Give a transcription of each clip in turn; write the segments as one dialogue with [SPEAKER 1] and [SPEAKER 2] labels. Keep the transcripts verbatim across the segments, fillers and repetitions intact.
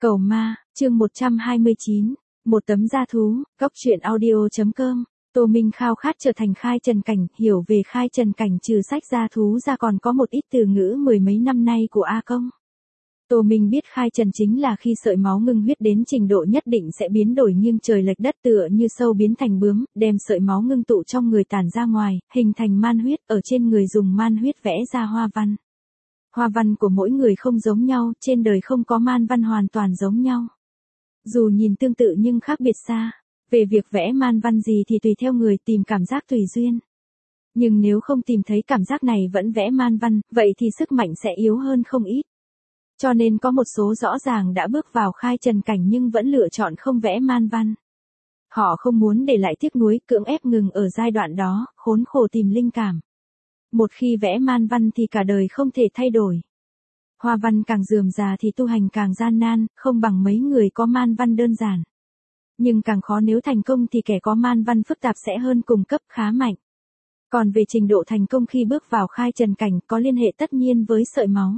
[SPEAKER 1] Cầu ma, chương một trăm hai mươi chín, một tấm da thú, góc truyện audio.com. Tô Minh khao khát trở thành Khai Trần Cảnh, hiểu về Khai Trần Cảnh trừ sách da thú ra còn có một ít từ ngữ mười mấy năm nay của A Công. Tô Minh biết Khai Trần chính là khi sợi máu ngưng huyết đến trình độ nhất định sẽ biến đổi nghiêng trời lệch đất, tựa như sâu biến thành bướm, đem sợi máu ngưng tụ trong người tản ra ngoài, hình thành man huyết, ở trên người dùng man huyết vẽ ra hoa văn. Hoa văn của mỗi người không giống nhau, trên đời không có man văn hoàn toàn giống nhau. Dù nhìn tương tự nhưng khác biệt xa. Về việc vẽ man văn gì thì tùy theo người, tìm cảm giác tùy duyên. Nhưng nếu không tìm thấy cảm giác này vẫn vẽ man văn, vậy thì sức mạnh sẽ yếu hơn không ít. Cho nên có một số rõ ràng đã bước vào Khai Trần Cảnh nhưng vẫn lựa chọn không vẽ man văn. Họ không muốn để lại tiếc nuối, cưỡng ép ngừng ở giai đoạn đó, khốn khổ tìm linh cảm. Một khi vẽ man văn thì cả đời không thể thay đổi. Hoa văn càng rườm rà thì tu hành càng gian nan, không bằng mấy người có man văn đơn giản. Nhưng càng khó, nếu thành công thì kẻ có man văn phức tạp sẽ hơn cùng cấp khá mạnh. Còn về trình độ thành công khi bước vào Khai Trần Cảnh có liên hệ tất nhiên với sợi máu.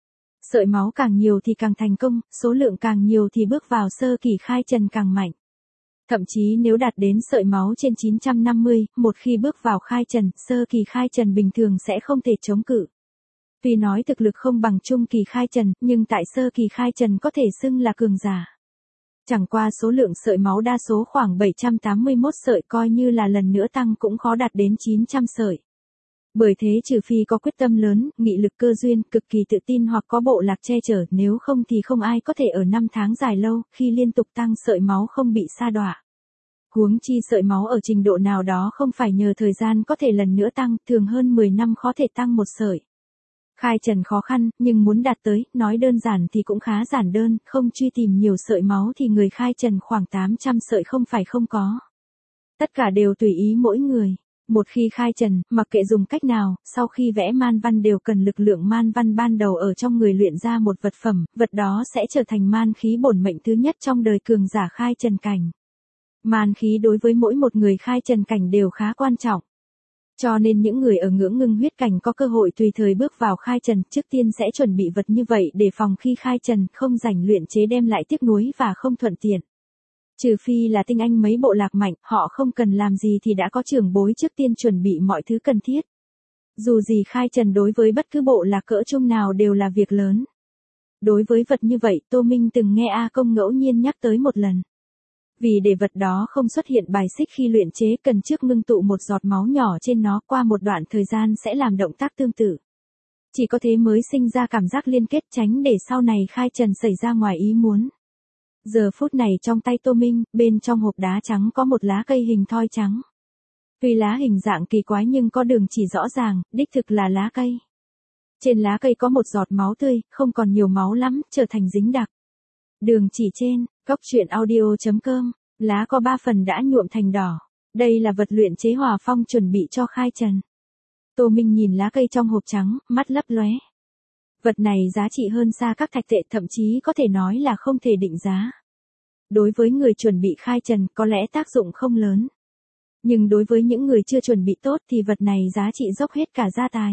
[SPEAKER 1] Sợi máu càng nhiều thì càng thành công, số lượng càng nhiều thì bước vào sơ kỳ Khai Trần càng mạnh. Thậm chí nếu đạt đến sợi máu trên chín trăm năm mươi, một khi bước vào Khai Trần, sơ kỳ Khai Trần bình thường sẽ không thể chống cự. Tuy nói thực lực không bằng trung kỳ Khai Trần, nhưng tại sơ kỳ Khai Trần có thể xưng là cường giả. Chẳng qua số lượng sợi máu đa số khoảng bảy trăm tám mươi mốt sợi, coi như là lần nữa tăng cũng khó đạt đến chín trăm sợi. Bởi thế trừ phi có quyết tâm lớn, nghị lực, cơ duyên, cực kỳ tự tin hoặc có bộ lạc che chở, nếu không thì không ai có thể ở năm tháng dài lâu, khi liên tục tăng sợi máu không bị sa đọa. Huống chi sợi máu ở trình độ nào đó không phải nhờ thời gian có thể lần nữa tăng, thường hơn mười năm khó thể tăng một sợi. Khai Trần khó khăn, nhưng muốn đạt tới, nói đơn giản thì cũng khá giản đơn, không truy tìm nhiều sợi máu thì người Khai Trần khoảng tám trăm sợi không phải không có. Tất cả đều tùy ý mỗi người. Một khi Khai Trần, mặc kệ dùng cách nào, sau khi vẽ man văn đều cần lực lượng man văn ban đầu ở trong người luyện ra một vật phẩm, vật đó sẽ trở thành man khí bổn mệnh thứ nhất trong đời cường giả Khai Trần Cảnh. Man khí đối với mỗi một người Khai Trần Cảnh đều khá quan trọng. Cho nên những người ở ngưỡng ngưng huyết cảnh có cơ hội tùy thời bước vào Khai Trần, trước tiên sẽ chuẩn bị vật như vậy để phòng khi Khai Trần không rảnh luyện chế đem lại tiếc nuối và không thuận tiện. Trừ phi là tinh anh mấy bộ lạc mạnh, họ không cần làm gì thì đã có trưởng bối trước tiên chuẩn bị mọi thứ cần thiết. Dù gì Khai Trần đối với bất cứ bộ lạc cỡ trung nào đều là việc lớn. Đối với vật như vậy, Tô Minh từng nghe A Công ngẫu nhiên nhắc tới một lần. Vì để vật đó không xuất hiện bài xích khi luyện chế, cần trước ngưng tụ một giọt máu nhỏ trên nó, qua một đoạn thời gian sẽ làm động tác tương tự. Chỉ có thế mới sinh ra cảm giác liên kết, tránh để sau này Khai Trần xảy ra ngoài ý muốn. Giờ phút này trong tay Tô Minh, bên trong hộp đá trắng có một lá cây hình thoi trắng. Tuy lá hình dạng kỳ quái nhưng có đường chỉ rõ ràng, đích thực là lá cây. Trên lá cây có một giọt máu tươi, không còn nhiều máu lắm, trở thành dính đặc. Đường chỉ trên, góc truyện audio.com, lá có ba phần đã nhuộm thành đỏ. Đây là vật luyện chế hỏa phong chuẩn bị cho Khai Trần. Tô Minh nhìn lá cây trong hộp trắng, mắt lấp lóe. Vật này giá trị hơn xa các thạch tệ, thậm chí có thể nói là không thể định giá. Đối với người chuẩn bị Khai Trần có lẽ tác dụng không lớn. Nhưng đối với những người chưa chuẩn bị tốt thì vật này giá trị dốc hết cả gia tài.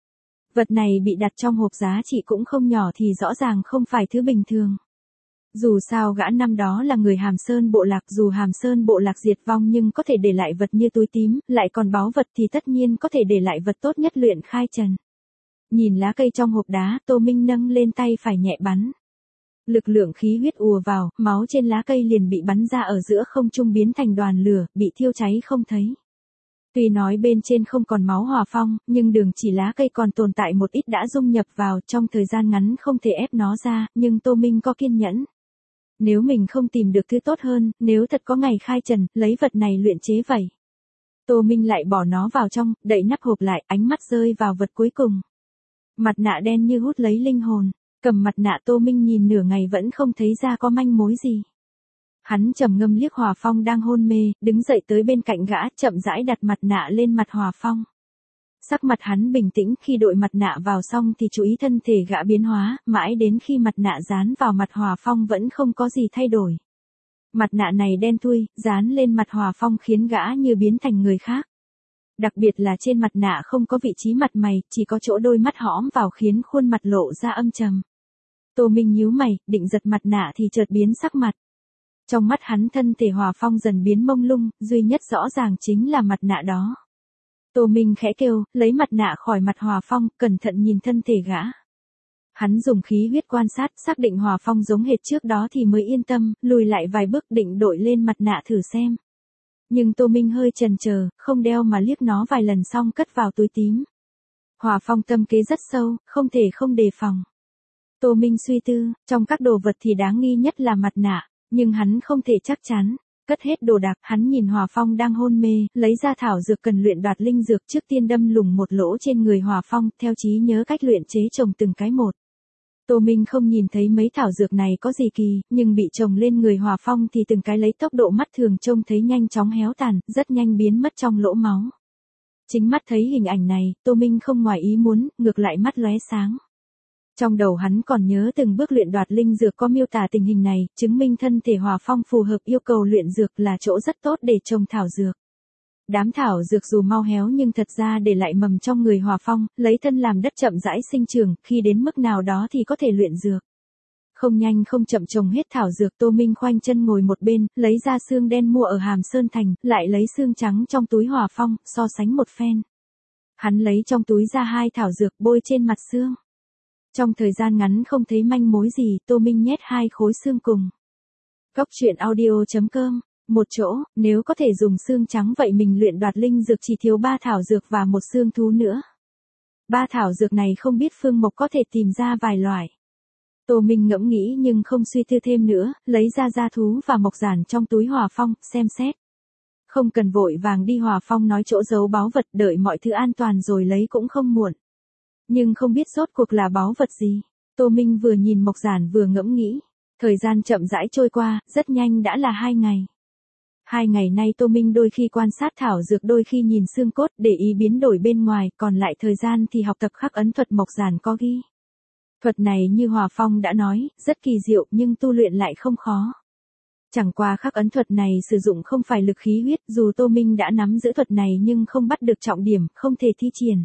[SPEAKER 1] Vật này bị đặt trong hộp giá trị cũng không nhỏ thì rõ ràng không phải thứ bình thường. Dù sao gã năm đó là người Hàm Sơn bộ lạc, dù Hàm Sơn bộ lạc diệt vong nhưng có thể để lại vật như túi tím, lại còn báu vật thì tất nhiên có thể để lại vật tốt nhất luyện Khai Trần. Nhìn lá cây trong hộp đá, Tô Minh nâng lên tay phải nhẹ bắn. Lực lượng khí huyết ùa vào, máu trên lá cây liền bị bắn ra ở giữa không trung biến thành đoàn lửa, bị thiêu cháy không thấy. Tuy nói bên trên không còn máu hỏa phong, nhưng đường chỉ lá cây còn tồn tại một ít đã dung nhập vào, trong thời gian ngắn không thể ép nó ra, nhưng Tô Minh có kiên nhẫn. Nếu mình không tìm được thứ tốt hơn, nếu thật có ngày Khai Trần, lấy vật này luyện chế vậy. Tô Minh lại bỏ nó vào trong, đậy nắp hộp lại, ánh mắt rơi vào vật cuối cùng. Mặt nạ đen như hút lấy linh hồn, cầm mặt nạ Tô Minh nhìn nửa ngày vẫn không thấy ra có manh mối gì. Hắn trầm ngâm liếc Hòa Phong đang hôn mê, đứng dậy tới bên cạnh gã, chậm rãi đặt mặt nạ lên mặt Hòa Phong. Sắc mặt hắn bình tĩnh, khi đội mặt nạ vào xong thì chú ý thân thể gã biến hóa, mãi đến khi mặt nạ dán vào mặt Hòa Phong vẫn không có gì thay đổi. Mặt nạ này đen thui, dán lên mặt Hòa Phong khiến gã như biến thành người khác. Đặc biệt là trên mặt nạ không có vị trí mặt mày, chỉ có chỗ đôi mắt hõm vào khiến khuôn mặt lộ ra âm trầm. Tô Minh nhíu mày, định giật mặt nạ thì chợt biến sắc mặt. Trong mắt hắn thân thể Hòa Phong dần biến mông lung, duy nhất rõ ràng chính là mặt nạ đó. Tô Minh khẽ kêu, lấy mặt nạ khỏi mặt Hòa Phong, cẩn thận nhìn thân thể gã. Hắn dùng khí huyết quan sát, xác định Hòa Phong giống hệt trước đó thì mới yên tâm, lùi lại vài bước định đội lên mặt nạ thử xem. Nhưng Tô Minh hơi chần chờ, không đeo mà liếc nó vài lần xong cất vào túi tím. Hòa Phong tâm kế rất sâu, không thể không đề phòng. Tô Minh suy tư, trong các đồ vật thì đáng nghi nhất là mặt nạ, nhưng hắn không thể chắc chắn. Cất hết đồ đạc, hắn nhìn Hòa Phong đang hôn mê, lấy ra thảo dược cần luyện đoạt linh dược, trước tiên đâm lủng một lỗ trên người Hòa Phong, theo trí nhớ cách luyện chế trồng từng cái một. Tô Minh không nhìn thấy mấy thảo dược này có gì kỳ, nhưng bị trồng lên người Hòa Phong thì từng cái lấy tốc độ mắt thường trông thấy nhanh chóng héo tàn, rất nhanh biến mất trong lỗ máu. Chính mắt thấy hình ảnh này, Tô Minh không ngoài ý muốn, ngược lại mắt lóe sáng. Trong đầu hắn còn nhớ từng bước luyện đoạt linh dược có miêu tả tình hình này, chứng minh thân thể Hòa Phong phù hợp yêu cầu luyện dược là chỗ rất tốt để trồng thảo dược. Đám thảo dược dù mau héo nhưng thật ra để lại mầm trong người Hòa Phong, lấy thân làm đất chậm rãi sinh trưởng, khi đến mức nào đó thì có thể luyện dược. Không nhanh không chậm trồng hết thảo dược, Tô Minh khoanh chân ngồi một bên, lấy ra xương đen mua ở Hàm Sơn Thành, lại lấy xương trắng trong túi Hòa Phong, so sánh một phen. Hắn lấy trong túi ra hai thảo dược bôi trên mặt xương. Trong thời gian ngắn không thấy manh mối gì, Tô Minh nhét hai khối xương cùng. Góc truyện audio chấm com, một chỗ, nếu có thể dùng xương trắng vậy mình luyện đoạt linh dược chỉ thiếu ba thảo dược và một xương thú nữa. Ba thảo dược này không biết Phương Mộc có thể tìm ra vài loại. Tô Minh ngẫm nghĩ nhưng không suy tư thêm nữa, lấy ra gia thú và mộc giản trong túi Hòa Phong, xem xét. Không cần vội vàng đi, Hòa Phong nói chỗ giấu báu vật, đợi mọi thứ an toàn rồi lấy cũng không muộn. Nhưng không biết rốt cuộc là báu vật gì. Tô Minh vừa nhìn mộc giản vừa ngẫm nghĩ. Thời gian chậm rãi trôi qua, rất nhanh đã là hai ngày. Hai ngày nay Tô Minh đôi khi quan sát thảo dược, đôi khi nhìn xương cốt để ý biến đổi bên ngoài, còn lại thời gian thì học tập khắc ấn thuật mộc giản có ghi. Thuật này như Hòa Phong đã nói, rất kỳ diệu nhưng tu luyện lại không khó. Chẳng qua khắc ấn thuật này sử dụng không phải lực khí huyết, dù Tô Minh đã nắm giữ thuật này nhưng không bắt được trọng điểm, không thể thi triển.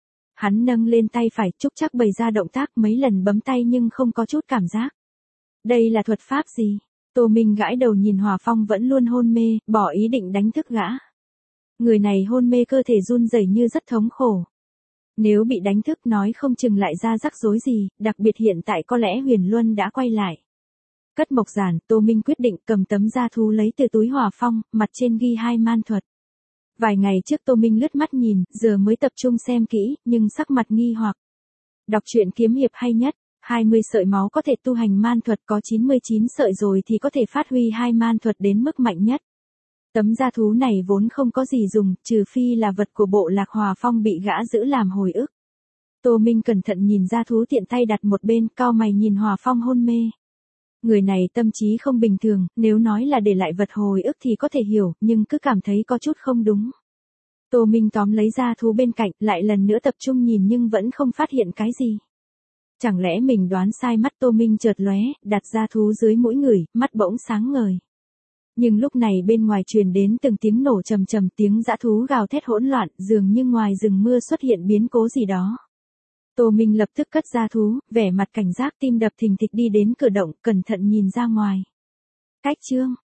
[SPEAKER 1] Hắn nâng lên tay phải, Trúc Trác bày ra động tác mấy lần bấm tay nhưng không có chút cảm giác. Đây là thuật pháp gì? Tô Minh gãi đầu nhìn Hòa Phong vẫn luôn hôn mê, bỏ ý định đánh thức gã. Người này hôn mê cơ thể run rẩy như rất thống khổ. Nếu bị đánh thức nói không chừng lại ra rắc rối gì, đặc biệt hiện tại có lẽ Huyền Luân đã quay lại. Cất mộc giản, Tô Minh quyết định cầm tấm gia thú lấy từ túi Hòa Phong, mặt trên ghi hai man thuật. Vài ngày trước Tô Minh lướt mắt nhìn, giờ mới tập trung xem kỹ, nhưng sắc mặt nghi hoặc. Đọc truyện kiếm hiệp hay nhất, hai mươi sợi máu có thể tu hành man thuật, có chín mươi chín sợi rồi thì có thể phát huy hai man thuật đến mức mạnh nhất. Tấm gia thú này vốn không có gì dùng, trừ phi là vật của bộ lạc Hòa Phong bị gã giữ làm hồi ức. Tô Minh cẩn thận nhìn gia thú tiện tay đặt một bên, cau mày nhìn Hòa Phong hôn mê. Người này tâm trí không bình thường, nếu nói là để lại vật hồi ức thì có thể hiểu, nhưng cứ cảm thấy có chút không đúng. Tô Minh tóm lấy gia thú bên cạnh, lại lần nữa tập trung nhìn nhưng vẫn không phát hiện cái gì. Chẳng lẽ mình đoán sai? Mắt Tô Minh chợt lóe, đặt gia thú dưới mũi người, mắt bỗng sáng ngời. Nhưng lúc này bên ngoài truyền đến từng tiếng nổ trầm trầm, tiếng dã thú gào thét hỗn loạn, dường như ngoài rừng mưa xuất hiện biến cố gì đó. Tô Minh lập tức cất gia thú, vẻ mặt cảnh giác, tim đập thình thịch đi đến cửa động, cẩn thận nhìn ra ngoài. Cách chương